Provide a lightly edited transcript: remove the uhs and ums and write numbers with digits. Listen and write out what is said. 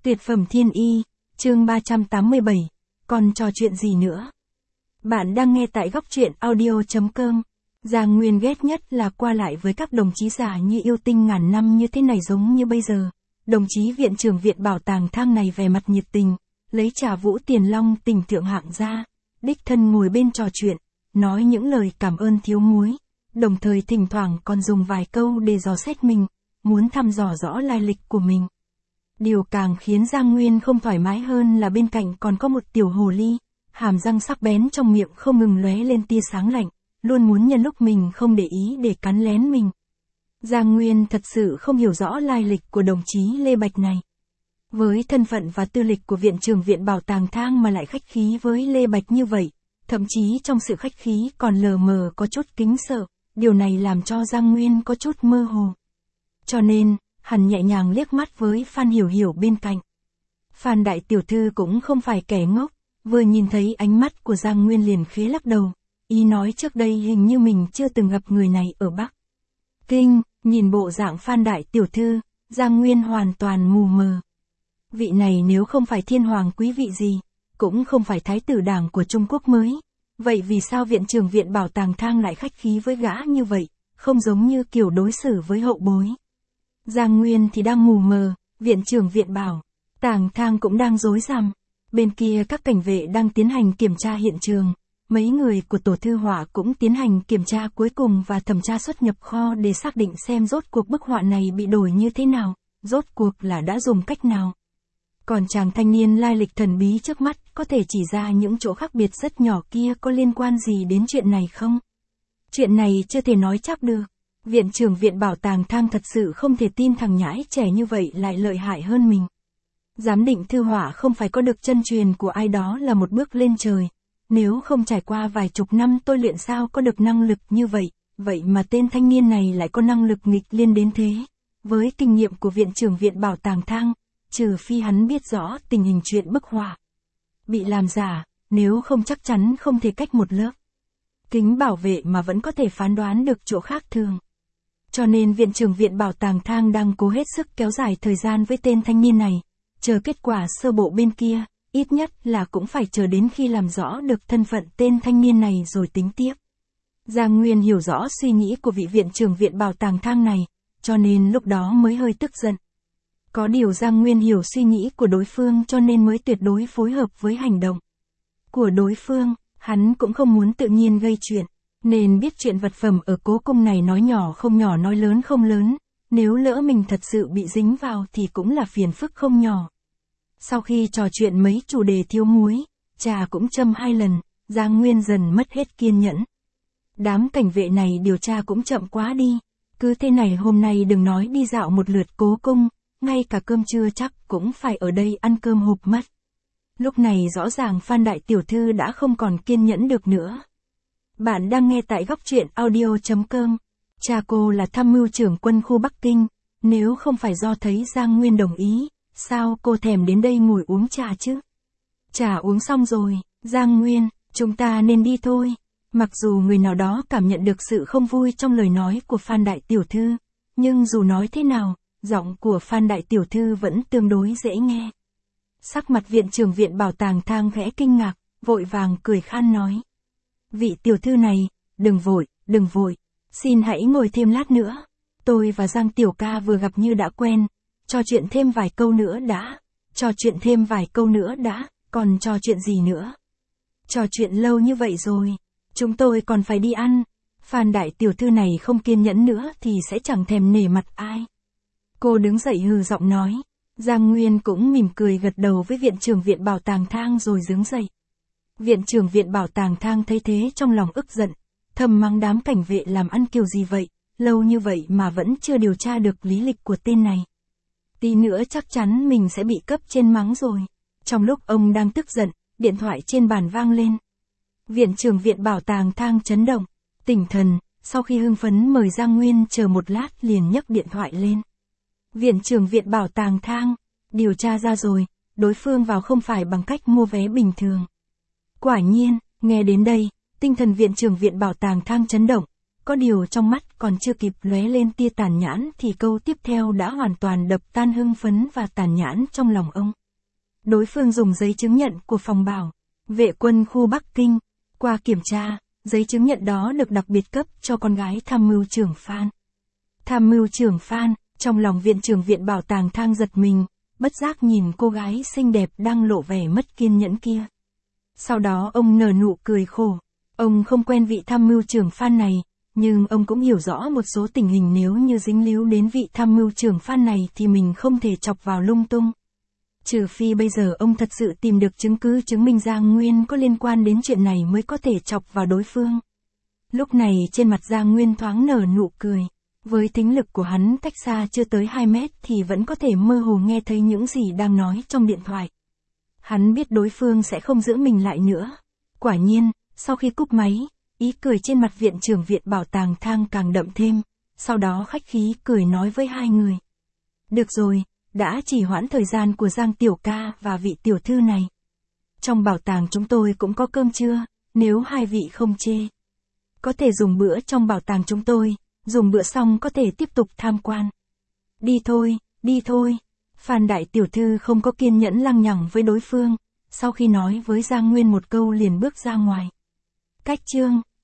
Tuyệt phẩm thiên y, chương 387, còn trò chuyện gì nữa? Bạn đang nghe tại góc truyện audio.com. Giang Nguyên ghét nhất là qua lại với các đồng chí già như yêu tinh ngàn năm như thế này giống như bây giờ. Đồng chí viện trưởng viện bảo tàng Thang này vẻ mặt nhiệt tình, lấy trà Vũ Tiền Long tình thượng hạng ra, đích thân ngồi bên trò chuyện, nói những lời cảm ơn thiếu muối, đồng thời thỉnh thoảng còn dùng vài câu để dò xét mình, muốn thăm dò rõ lai lịch của mình. Điều càng khiến Giang Nguyên không thoải mái hơn là bên cạnh còn có một tiểu hồ ly, hàm răng sắc bén trong miệng không ngừng lóe lên tia sáng lạnh, luôn muốn nhân lúc mình không để ý để cắn lén mình. Giang Nguyên thật sự không hiểu rõ lai lịch của đồng chí Lê Bạch này. Với thân phận và tư lịch của viện trưởng viện bảo tàng Thang mà lại khách khí với Lê Bạch như vậy, thậm chí trong sự khách khí còn lờ mờ có chút kính sợ, điều này làm cho Giang Nguyên có chút mơ hồ. Cho nên, hắn nhẹ nhàng liếc mắt với Phan Hiểu Hiểu bên cạnh. Phan đại tiểu thư cũng không phải kẻ ngốc, vừa nhìn thấy ánh mắt của Giang Nguyên liền khẽ lắc đầu, ý nói trước đây hình như mình chưa từng gặp người này ở Bắc Kinh. Nhìn bộ dạng Phan đại tiểu thư, Giang Nguyên hoàn toàn mù mờ. Vị này nếu không phải thiên hoàng quý vị gì, cũng không phải thái tử đảng của Trung Quốc mới, vậy vì sao viện trưởng viện bảo tàng Thang lại khách khí với gã như vậy, không giống như kiểu đối xử với hậu bối. Giang Nguyên thì đang mù mờ, viện trưởng viện bảo tàng Thang cũng đang rối rắm. Bên kia các cảnh vệ đang tiến hành kiểm tra hiện trường, mấy người của tổ thư họa cũng tiến hành kiểm tra cuối cùng và thẩm tra xuất nhập kho để xác định xem rốt cuộc bức họa này bị đổi như thế nào, rốt cuộc là đã dùng cách nào. Còn chàng thanh niên lai lịch thần bí trước mắt có thể chỉ ra những chỗ khác biệt rất nhỏ kia có liên quan gì đến chuyện này không? Chuyện này chưa thể nói chắc được. Viện trưởng viện bảo tàng Thang thật sự không thể tin thằng nhãi trẻ như vậy lại lợi hại hơn mình. Giám định thư họa không phải có được chân truyền của ai đó là một bước lên trời. Nếu không trải qua vài chục năm tôi luyện sao có được năng lực như vậy, vậy mà tên thanh niên này lại có năng lực nghịch liên đến thế. Với kinh nghiệm của viện trưởng viện bảo tàng Thang, trừ phi hắn biết rõ tình hình chuyện bức họa bị làm giả, nếu không chắc chắn không thể cách một lớp kính bảo vệ mà vẫn có thể phán đoán được chỗ khác thường. Cho nên viện trưởng viện bảo tàng Thang đang cố hết sức kéo dài thời gian với tên thanh niên này, chờ kết quả sơ bộ bên kia, ít nhất là cũng phải chờ đến khi làm rõ được thân phận tên thanh niên này rồi tính tiếp. Giang Nguyên hiểu rõ suy nghĩ của vị viện trưởng viện bảo tàng Thang này, cho nên lúc đó mới hơi tức giận. Có điều Giang Nguyên hiểu suy nghĩ của đối phương cho nên mới tuyệt đối phối hợp với hành động của đối phương, hắn cũng không muốn tự nhiên gây chuyện, nên biết chuyện vật phẩm ở cố cung này nói nhỏ không nhỏ nói lớn không lớn, nếu lỡ mình thật sự bị dính vào thì cũng là phiền phức không nhỏ. Sau khi trò chuyện mấy chủ đề thiếu muối, trà cũng châm 2 lần, Giang Nguyên dần mất hết kiên nhẫn. Đám cảnh vệ này điều tra cũng chậm quá đi, cứ thế này hôm nay đừng nói đi dạo một lượt cố cung, ngay cả cơm trưa chắc cũng phải ở đây ăn cơm hộp mất. Lúc này rõ ràng Phan đại tiểu thư đã không còn kiên nhẫn được nữa. Bạn đang nghe tại góc truyện audio.com. Cha cô là tham mưu trưởng quân khu Bắc Kinh, nếu không phải do thấy Giang Nguyên đồng ý, sao cô thèm đến đây ngồi uống trà chứ? Trà uống xong rồi, Giang Nguyên, chúng ta nên đi thôi. Mặc dù người nào đó cảm nhận được sự không vui trong lời nói của Phan đại tiểu thư, nhưng dù nói thế nào, giọng của Phan đại tiểu thư vẫn tương đối dễ nghe. Sắc mặt viện trưởng viện bảo tàng Thang khẽ kinh ngạc, vội vàng cười khan nói. Vị tiểu thư này, đừng vội, xin hãy ngồi thêm lát nữa. Tôi và Giang tiểu ca vừa gặp như đã quen, trò chuyện thêm vài câu nữa đã, còn trò chuyện gì nữa? Trò chuyện lâu như vậy rồi, chúng tôi còn phải đi ăn. Phan đại tiểu thư này không kiên nhẫn nữa thì sẽ chẳng thèm nể mặt ai. Cô đứng dậy hừ giọng nói. Giang Nguyên cũng mỉm cười gật đầu với viện trưởng viện bảo tàng Thang rồi đứng dậy. Viện trưởng viện bảo tàng Thang thấy thế trong lòng ức giận, thầm mắng đám cảnh vệ làm ăn kiểu gì vậy, lâu như vậy mà vẫn chưa điều tra được lý lịch của tên này. Tí nữa chắc chắn mình sẽ bị cấp trên mắng rồi. Trong lúc ông đang tức giận, điện thoại trên bàn vang lên. Viện trưởng viện bảo tàng Thang chấn động, tỉnh thần, sau khi hưng phấn mời Giang Nguyên chờ một lát liền nhấc điện thoại lên. Viện trưởng viện bảo tàng Thang, điều tra ra rồi, đối phương vào không phải bằng cách mua vé bình thường. Quả nhiên, nghe đến đây, tinh thần viện trưởng viện bảo tàng Thang chấn động, có điều trong mắt còn chưa kịp lóe lên tia tàn nhãn thì câu tiếp theo đã hoàn toàn đập tan hưng phấn và tàn nhãn trong lòng ông. Đối phương dùng giấy chứng nhận của phòng bảo vệ quân khu Bắc Kinh. Qua kiểm tra, giấy chứng nhận đó được đặc biệt cấp cho con gái tham mưu trưởng Phan. Tham mưu trưởng Phan, trong lòng viện trưởng viện bảo tàng Thang giật mình, bất giác nhìn cô gái xinh đẹp đang lộ vẻ mất kiên nhẫn kia. Sau đó ông nở nụ cười khổ. Ông không quen vị tham mưu trưởng Phan này, nhưng ông cũng hiểu rõ một số tình hình nếu như dính líu đến vị tham mưu trưởng Phan này thì mình không thể chọc vào lung tung. Trừ phi bây giờ ông thật sự tìm được chứng cứ chứng minh Giang Nguyên có liên quan đến chuyện này mới có thể chọc vào đối phương. Lúc này trên mặt Giang Nguyên thoáng nở nụ cười. Với thính lực của hắn cách xa chưa tới 2 mét thì vẫn có thể mơ hồ nghe thấy những gì đang nói trong điện thoại. Hắn biết đối phương sẽ không giữ mình lại nữa. Quả nhiên, sau khi cúp máy, ý cười trên mặt viện trưởng viện bảo tàng Thang càng đậm thêm, sau đó khách khí cười nói với hai người. Được rồi, đã trì hoãn thời gian của Giang tiểu ca và vị tiểu thư này. Trong bảo tàng chúng tôi cũng có cơm trưa, nếu hai vị không chê. Có thể dùng bữa trong bảo tàng chúng tôi, dùng bữa xong có thể tiếp tục tham quan. Đi thôi, đi thôi. Phan đại tiểu thư không có kiên nhẫn lăng nhằng với đối phương, sau khi nói với Giang Nguyên một câu liền bước ra ngoài. Cách chương